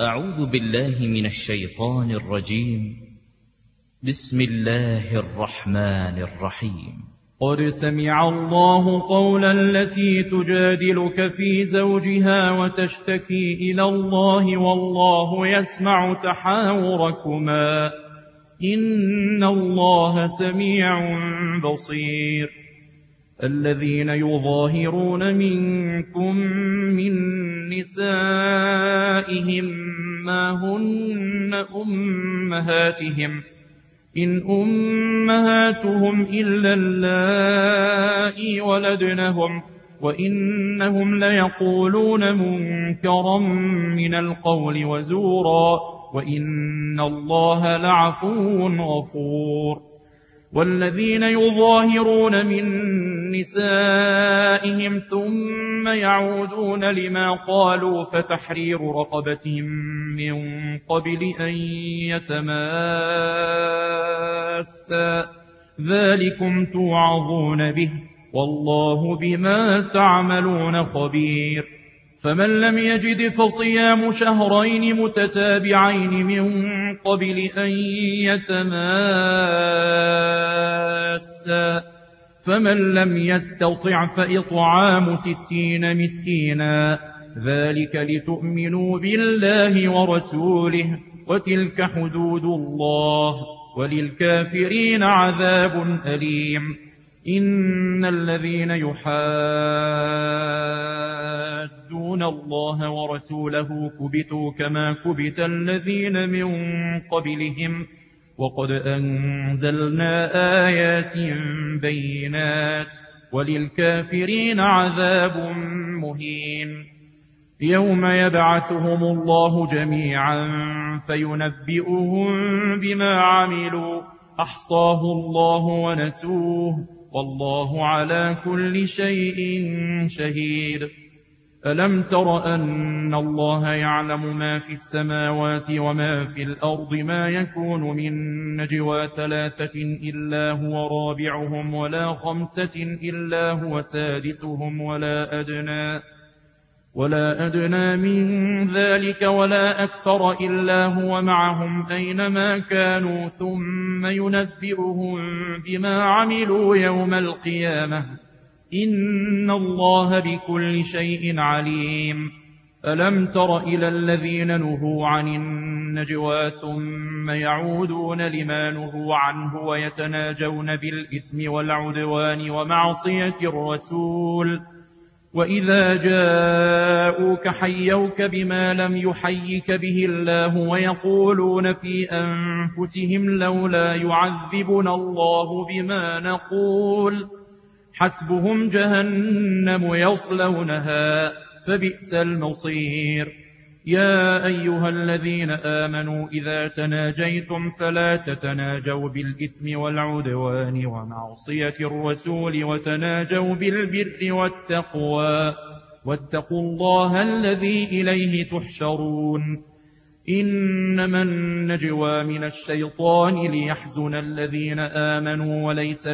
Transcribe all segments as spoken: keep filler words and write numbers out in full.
أعوذ بالله من الشيطان الرجيم. بسم الله الرحمن الرحيم. قد سمع الله قول التي تجادلك في زوجها وتشتكي إلى الله والله يسمع تحاوركما إن الله سميع بصير. الذين يظاهرون منكم من نسائهم ما هن أمهاتهم إن أمهاتهم إلا اللائي ولدنهم وإنهم ليقولون منكرا من القول وزورا وإن الله لعفو غفور. والذين يظاهرون من نسائهم ثم يعودون لما قالوا فتحرير رقبة من قبل أن يتماسا ذلكم توعظون به والله بما تعملون خبير. فمن لم يجد فصيام شهرين متتابعين من قبل أن يتماسا فمن لم يستطع فإطعام ستين مسكينا ذلك لتؤمنوا بالله ورسوله وتلك حدود الله وللكافرين عذاب أليم. إن الذين يحادون الله ورسوله كبتوا كما كبت الذين من قبلهم وقد أنزلنا آيات بينات وللكافرين عذاب مهين. يوم يبعثهم الله جميعا فينبئهم بما عملوا أحصاه الله ونسوه والله على كل شيء شهيد. ألم تر أن الله يعلم ما في السماوات وما في الأرض ما يكون من نجوى ثلاثة إلا هو رابعهم ولا خمسة إلا هو سادسهم ولا أدنى ولا أدنى من ذلك ولا أكثر إلا هو معهم أينما كانوا ثم ينبئهم بما عملوا يوم القيامة إن الله بكل شيء عليم. ألم تر إلى الذين نهوا عن النجوى ثم يعودون لما نهوا عنه ويتناجون بالإثم والعدوان ومعصية الرسول وإذا جاءوك حيوك بما لم يحيك به الله ويقولون في أنفسهم لولا يعذبنا الله بما نقول حسبهم جهنم يصلونها فبئس المصير. يا أيها الذين آمنوا إذا تناجيتم فلا تتناجوا بالإثم والعدوان ومعصية الرسول وتناجوا بالبر والتقوى واتقوا الله الذي إليه تحشرون. إنما النجوى من الشيطان ليحزن الذين آمنوا وليس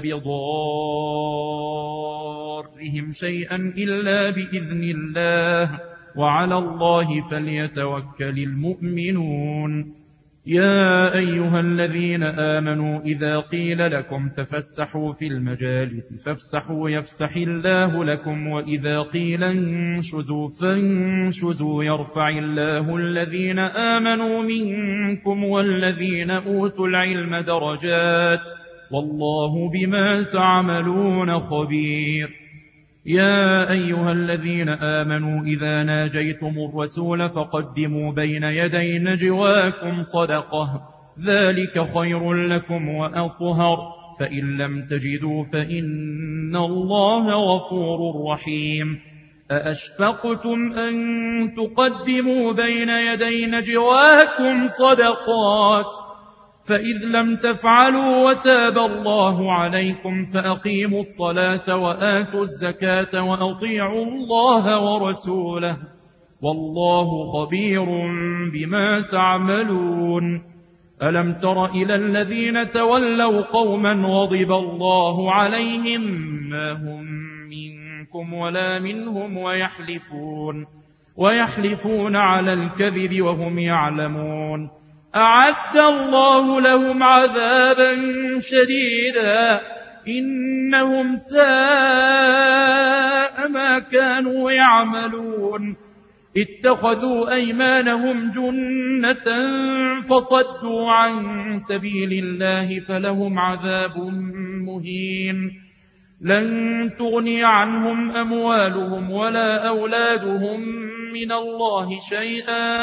بضارهم شيئا إلا بإذن الله وعلى الله فليتوكل المؤمنون. يا أيها الذين آمنوا إذا قيل لكم تفسحوا في المجالس فافسحوا يفسح الله لكم وإذا قيل انشزوا فانشزوا يرفع الله الذين آمنوا منكم والذين أوتوا العلم درجات والله بما تعملون خبير. يا أيها الذين آمنوا إذا ناجيتم الرسول فقدموا بين يدي نجواكم صدقة ذلك خير لكم وأطهر فإن لم تجدوا فإن الله غفور رحيم. أأشفقتم أن تقدموا بين يدي نجواكم صدقات فإذ لم تفعلوا وتاب الله عليكم فأقيموا الصلاة وآتوا الزكاة وأطيعوا الله ورسوله والله خبير بما تعملون. ألم تر إلى الذين تولوا قوما غضب الله عليهم ما هم منكم ولا منهم ويحلفون ويحلفون على الكذب وهم يعلمون. أعد الله لهم عذابا شديدا إنهم ساء ما كانوا يعملون. اتخذوا أيمانهم جنة فصدوا عن سبيل الله فلهم عذاب مهين. لن تغني عنهم أموالهم ولا أولادهم من الله شيئا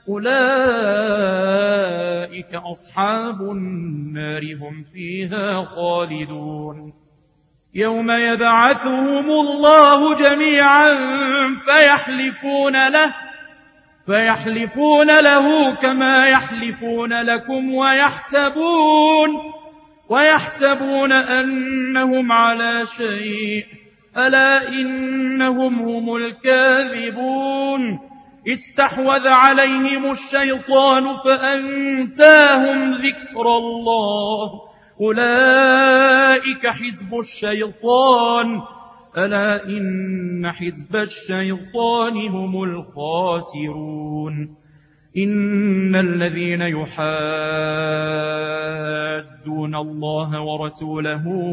أولئك أصحاب النار هم فيها خالدون. يوم يبعثهم الله جميعا فيحلفون له فيحلفون له كما يحلفون لكم ويحسبون ويحسبون أنهم على شيء ألا إنهم هم الكاذبون. استحوذ عليهم الشيطان فأنساهم ذكر الله أولئك حزب الشيطان ألا إن حزب الشيطان هم الخاسرون. إن الذين يحادون الله ورسوله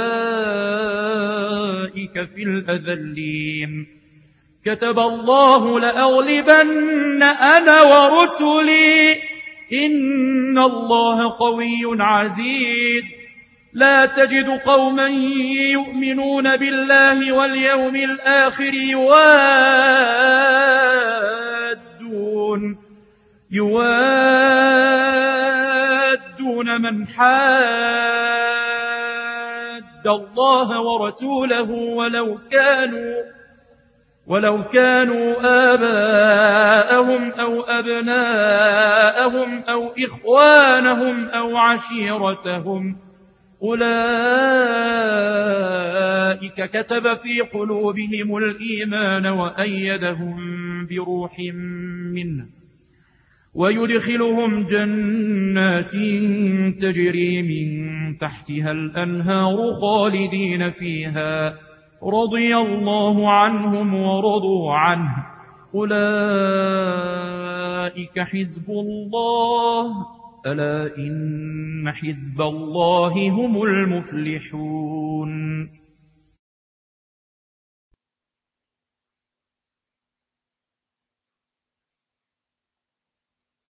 أولئك في الأذلين. كتب الله لأغلبن أنا ورسلي إن الله قوي عزيز. لا تجد قوما يؤمنون بالله واليوم الآخر يوادون يوادون من حاد الله ورسوله ولو كانوا ولو كانوا آباءهم أو أبناءهم أو إخوانهم أو عشيرتهم أولئك كتب في قلوبهم الإيمان وأيدهم بروح منه ويدخلهم جنات تجري من تحتها الأنهار خالدين فيها رضي الله عنهم ورضوا عنه أولئك حزب الله ألا إن حزب الله هم المفلحون.